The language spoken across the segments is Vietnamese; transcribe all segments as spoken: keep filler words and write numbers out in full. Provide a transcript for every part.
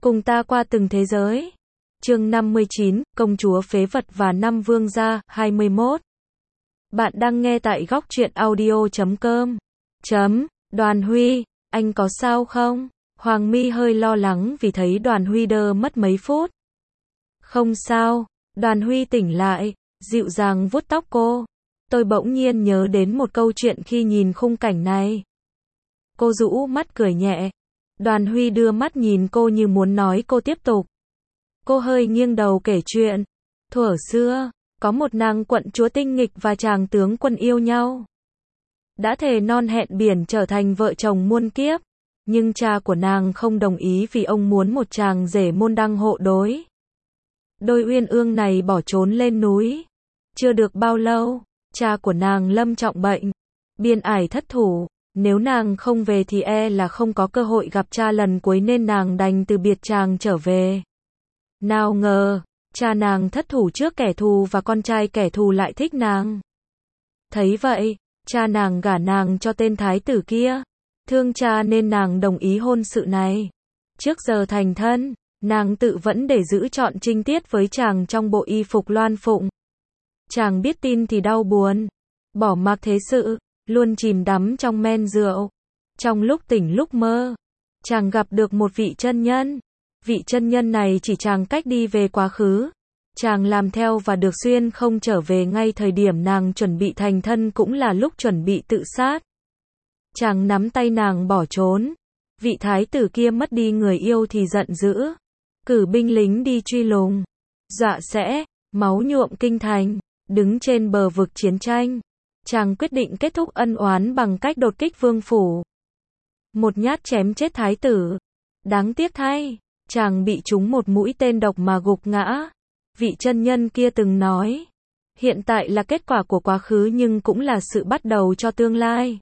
Cùng ta qua từng thế giới. Chương năm mươi chín, Công chúa phế vật và năm vương gia, hai mươi mốt. Bạn đang nghe tại góc truyện audio chấm com. Chấm, Đoàn Huy, anh có sao không? Hoàng My hơi lo lắng vì thấy Đoàn Huy đơ mất mấy phút. Không sao, Đoàn Huy tỉnh lại, dịu dàng vuốt tóc cô. Tôi bỗng nhiên nhớ đến một câu chuyện khi nhìn khung cảnh này. Cô rũ mắt cười nhẹ. Đoàn Huy đưa mắt nhìn cô như muốn nói cô tiếp tục. Cô hơi nghiêng đầu kể chuyện. Thuở xưa, có một nàng quận chúa tinh nghịch và chàng tướng quân yêu nhau. Đã thề non hẹn biển trở thành vợ chồng muôn kiếp. Nhưng cha của nàng không đồng ý vì ông muốn một chàng rể môn đăng hộ đối. Đôi uyên ương này bỏ trốn lên núi. Chưa được bao lâu, cha của nàng lâm trọng bệnh. Biên ải thất thủ. Nếu nàng không về thì e là không có cơ hội gặp cha lần cuối nên nàng đành từ biệt chàng trở về. Nào ngờ, cha nàng thất thủ trước kẻ thù và con trai kẻ thù lại thích nàng. Thấy vậy, cha nàng gả nàng cho tên thái tử kia. Thương cha nên nàng đồng ý hôn sự này. Trước giờ thành thân, nàng tự vẫn để giữ trọn trinh tiết với chàng trong bộ y phục loan phụng. Chàng biết tin thì đau buồn, bỏ mặc thế sự, luôn chìm đắm trong men rượu. Trong lúc tỉnh lúc mơ, chàng gặp được một vị chân nhân. Vị chân nhân này chỉ chàng cách đi về quá khứ. Chàng làm theo và được xuyên không trở về ngay thời điểm nàng chuẩn bị thành thân cũng là lúc chuẩn bị tự sát. Chàng nắm tay nàng bỏ trốn. Vị thái tử kia mất đi người yêu thì giận dữ. Cử binh lính đi truy lùng. Dọa sẽ, máu nhuộm kinh thành. Đứng trên bờ vực chiến tranh. Chàng quyết định kết thúc ân oán bằng cách đột kích vương phủ. Một nhát chém chết thái tử. Đáng tiếc thay, chàng bị trúng một mũi tên độc mà gục ngã. Vị chân nhân kia từng nói, hiện tại là kết quả của quá khứ nhưng cũng là sự bắt đầu cho tương lai.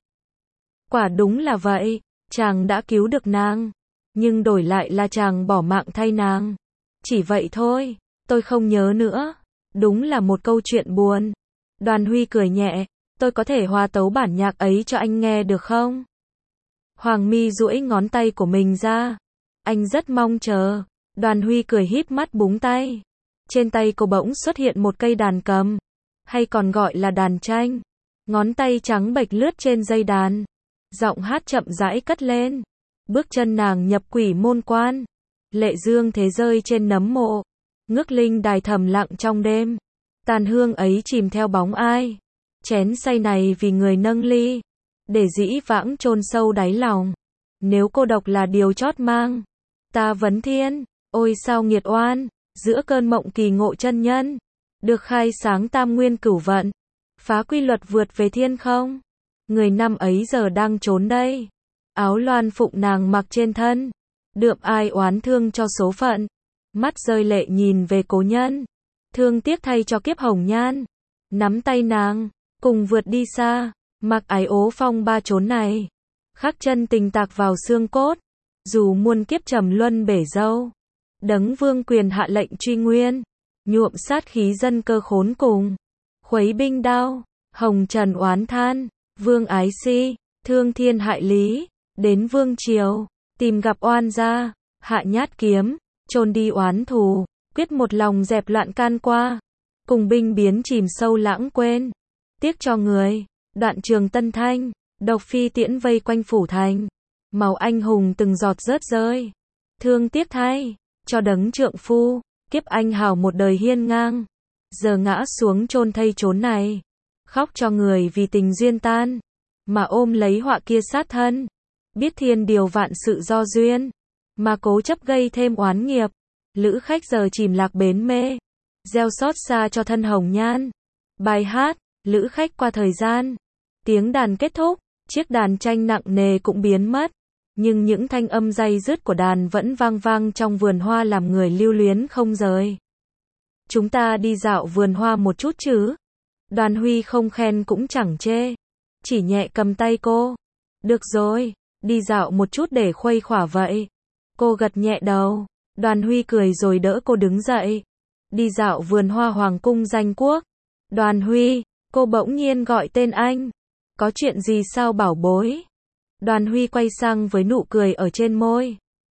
Quả đúng là vậy, chàng đã cứu được nàng, nhưng đổi lại là chàng bỏ mạng thay nàng. Chỉ vậy thôi, tôi không nhớ nữa. Đúng là một câu chuyện buồn. Đoàn Huy cười nhẹ, tôi có thể hòa tấu bản nhạc ấy cho anh nghe được không? Hoàng My duỗi ngón tay của mình ra. Anh rất mong chờ. Đoàn Huy cười híp mắt búng tay. Trên tay cô bỗng xuất hiện một cây đàn cầm, hay còn gọi là đàn tranh. Ngón tay trắng bệch lướt trên dây đàn. Giọng hát chậm rãi cất lên. Bước chân nàng nhập quỷ môn quan. Lệ dương thế rơi trên nấm mộ. Ngước linh đài thầm lặng trong đêm. Tàn hương ấy chìm theo bóng ai. Chén say này vì người nâng ly. Để dĩ vãng chôn sâu đáy lòng. Nếu cô độc là điều chót mang. Ta vấn thiên. Ôi sao nghiệt oan. Giữa cơn mộng kỳ ngộ chân nhân. Được khai sáng tam nguyên cửu vận. Phá quy luật vượt về thiên không. Người năm ấy giờ đang trốn đây. Áo loan phụng nàng mặc trên thân. Đượm ai oán thương cho số phận. Mắt rơi lệ nhìn về cố nhân. Thương tiếc thay cho kiếp hồng nhan. Nắm tay nàng, cùng vượt đi xa. Mặc ái ố phong ba chốn này. Khắc chân tình tạc vào xương cốt. Dù muôn kiếp trầm luân bể dâu. Đấng vương quyền hạ lệnh truy nguyên. Nhuộm sát khí dân cơ khốn cùng. Khuấy binh đao. Hồng trần oán than. Vương ái si. Thương thiên hại lý. Đến vương triều. Tìm gặp oan gia. Hạ nhát kiếm. Chôn đi oán thù. Quyết một lòng dẹp loạn can qua. Cùng binh biến chìm sâu lãng quên. Tiếc cho người. Đoạn trường Tân Thanh. Độc phi tiễn vây quanh phủ thành. Màu anh hùng từng giọt rớt rơi. Thương tiếc thay. Cho đấng trượng phu. Kiếp anh hào một đời hiên ngang. Giờ ngã xuống chôn thây chốn này. Khóc cho người vì tình duyên tan. Mà ôm lấy họa kia sát thân. Biết thiên điều vạn sự do duyên. Mà cố chấp gây thêm oán nghiệp. Lữ khách giờ chìm lạc bến mê. Gieo xót xa cho thân hồng nhan. Bài hát, lữ khách qua thời gian. Tiếng đàn kết thúc. Chiếc đàn tranh nặng nề cũng biến mất. Nhưng những thanh âm day dứt của đàn vẫn vang vang trong vườn hoa làm người lưu luyến không rời. Chúng ta đi dạo vườn hoa một chút chứ? Đoàn Huy không khen cũng chẳng chê. Chỉ nhẹ cầm tay cô. Được rồi, đi dạo một chút để khuây khỏa vậy. Cô gật nhẹ đầu. Đoàn Huy cười rồi đỡ cô đứng dậy. Đi dạo vườn hoa hoàng cung danh quốc. Đoàn Huy, cô bỗng nhiên gọi tên anh. Có chuyện gì sao bảo bối? Đoàn Huy quay sang với nụ cười ở trên môi.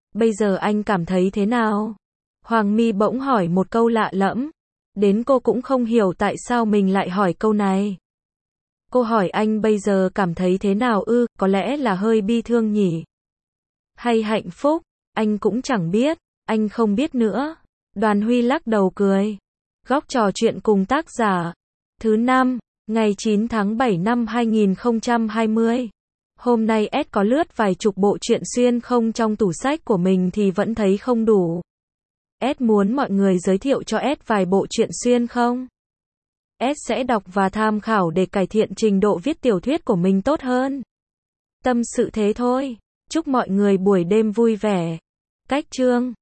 Bây giờ anh cảm thấy thế nào? Hoàng My bỗng hỏi một câu lạ lẫm. Đến cô cũng không hiểu tại sao mình lại hỏi câu này. Cô hỏi anh bây giờ cảm thấy thế nào ư, có lẽ là hơi bi thương nhỉ? Hay hạnh phúc? Anh cũng chẳng biết, anh không biết nữa. Đoàn Huy lắc đầu cười. Góc trò chuyện cùng tác giả. Thứ năm, ngày chín tháng bảy năm hai nghìn không trăm hai mươi. Hôm nay S có lướt vài chục bộ truyện xuyên không trong tủ sách của mình thì vẫn thấy không đủ. S muốn mọi người giới thiệu cho S vài bộ truyện xuyên không? S sẽ đọc và tham khảo để cải thiện trình độ viết tiểu thuyết của mình tốt hơn. Tâm sự thế thôi. Chúc mọi người buổi đêm vui vẻ. Cách chương